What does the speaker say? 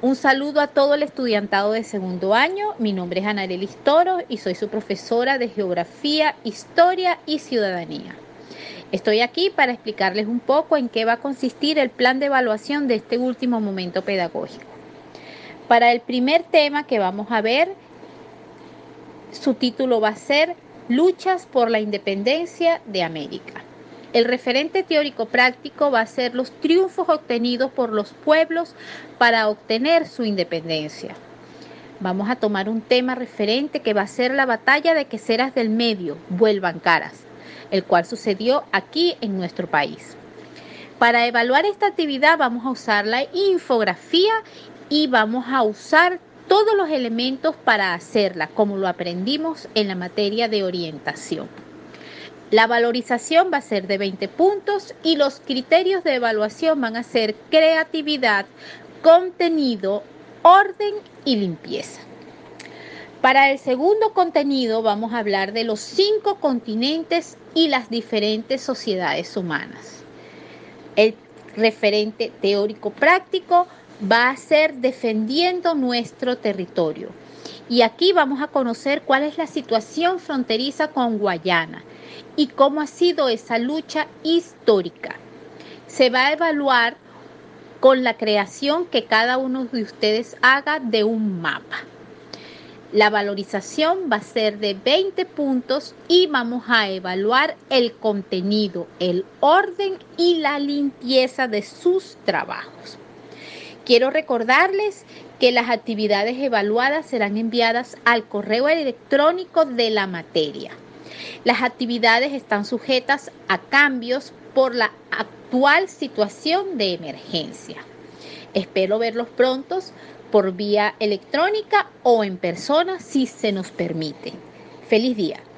Un saludo a todo el estudiantado de segundo año. Mi nombre es Anarelis Toro y soy su profesora de Geografía, Historia y Ciudadanía. Estoy aquí para explicarles un poco en qué va a consistir el plan de evaluación de este último momento pedagógico. Para el primer tema que vamos a ver, su título va a ser Luchas por la Independencia de América. El referente teórico práctico va a ser los triunfos obtenidos por los pueblos para obtener su independencia. Vamos a tomar un tema referente que va a ser la batalla de Queseras del Medio, Vuelvan Caras, el cual sucedió aquí en nuestro país. Para evaluar esta actividad vamos a usar la infografía y vamos a usar todos los elementos para hacerla, como lo aprendimos en la materia de orientación. La valorización va a ser de 20 puntos y los criterios de evaluación van a ser creatividad, contenido, orden y limpieza. Para el segundo contenido vamos a hablar de los 5 continentes y las diferentes sociedades humanas. El referente teórico práctico va a ser defendiendo nuestro territorio. Y aquí vamos a conocer cuál es la situación fronteriza con Guayana y cómo ha sido esa lucha histórica. Se va a evaluar con la creación que cada uno de ustedes haga de un mapa. La valorización va a ser de 20 puntos y vamos a evaluar el contenido, el orden y la limpieza de sus trabajos. Quiero recordarles que las actividades evaluadas serán enviadas al correo electrónico de la materia. Las actividades están sujetas a cambios por la actual situación de emergencia. Espero verlos prontos por vía electrónica o en persona si se nos permite. ¡Feliz día!